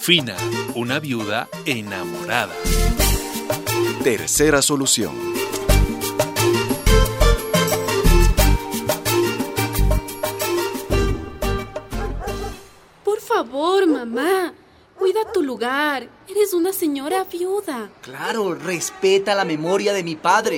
Fina, una viuda enamorada. Tercera solución. Por favor, mamá, cuida tu lugar. Eres una señora viuda. Claro, respeta la memoria de mi padre.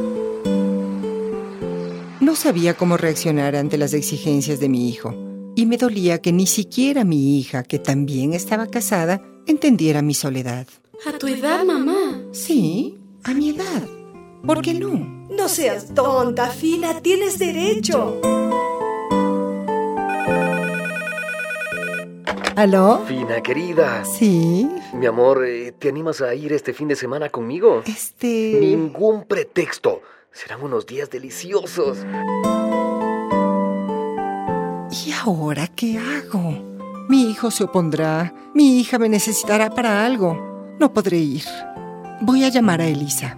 No sabía cómo reaccionar ante las exigencias de mi hijo. Y me dolía que ni siquiera mi hija, que también estaba casada, entendiera mi soledad. ¿A tu edad, mamá? Sí, a mi edad. ¿Por qué no? No seas tonta, Fina, tienes derecho. ¿Aló? Fina, querida. Sí. Mi amor, ¿te animas a ir este fin de semana conmigo? Ningún pretexto. Serán unos días deliciosos. ¿Y ahora qué hago? Mi hijo se opondrá. Mi hija me necesitará para algo. No podré ir. Voy a llamar a Elisa.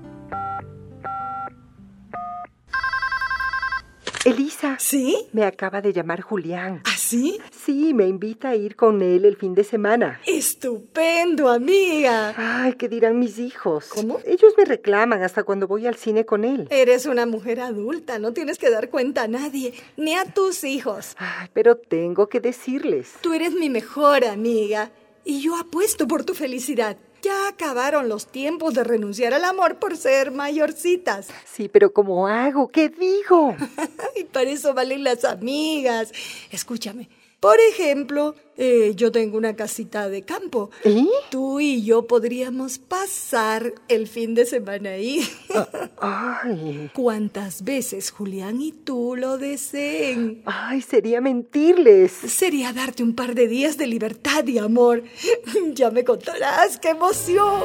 Elisa. ¿Sí? Me acaba de llamar Julián. ¿Ah, sí? Sí, me invita a ir con él el fin de semana. ¡Estupendo, amiga! Ay, ¿qué dirán mis hijos? ¿Cómo? Ellos me reclaman hasta cuando voy al cine con él. Eres una mujer adulta, no tienes que dar cuenta a nadie, ni a tus hijos. Ay, pero tengo que decirles. Tú eres mi mejor amiga y yo apuesto por tu felicidad. Ya acabaron los tiempos de renunciar al amor por ser mayorcitas. Sí, pero ¿cómo hago? ¿Qué digo? Y para eso valen las amigas. Escúchame. Por ejemplo, yo tengo una casita de campo. ¿Eh? Tú y yo podríamos pasar el fin de semana ahí. Ay. ¿Cuántas veces Julián y tú lo deseen? Ay, sería mentirles. Sería darte un par de días de libertad y amor. Ya me contarás, ¡qué emoción!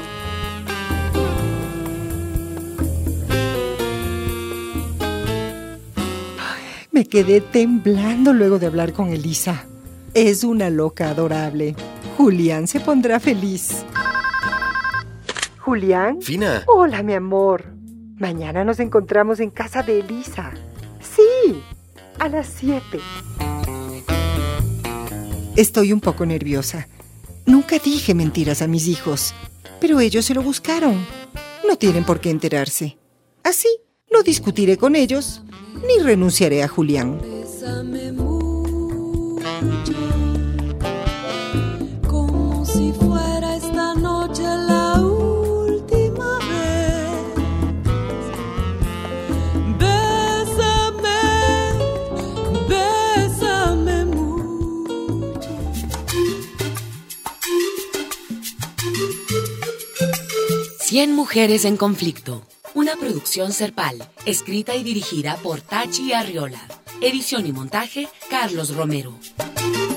Me quedé temblando luego de hablar con Elisa. Es una loca adorable. Julián se pondrá feliz. ¿Julián? Fina. Hola, mi amor. Mañana nos encontramos en casa de Elisa. Sí, a las 7. Estoy un poco nerviosa. Nunca dije mentiras a mis hijos, pero ellos se lo buscaron. No tienen por qué enterarse. Así, no discutiré con ellos, ni renunciaré a Julián. Bésame mucho, como si fuera esta noche la última vez. Bésame, bésame mucho. 100 mujeres en conflicto. Una producción Serpal, escrita y dirigida por Tachi Arriola. Edición y montaje, Carlos Romero.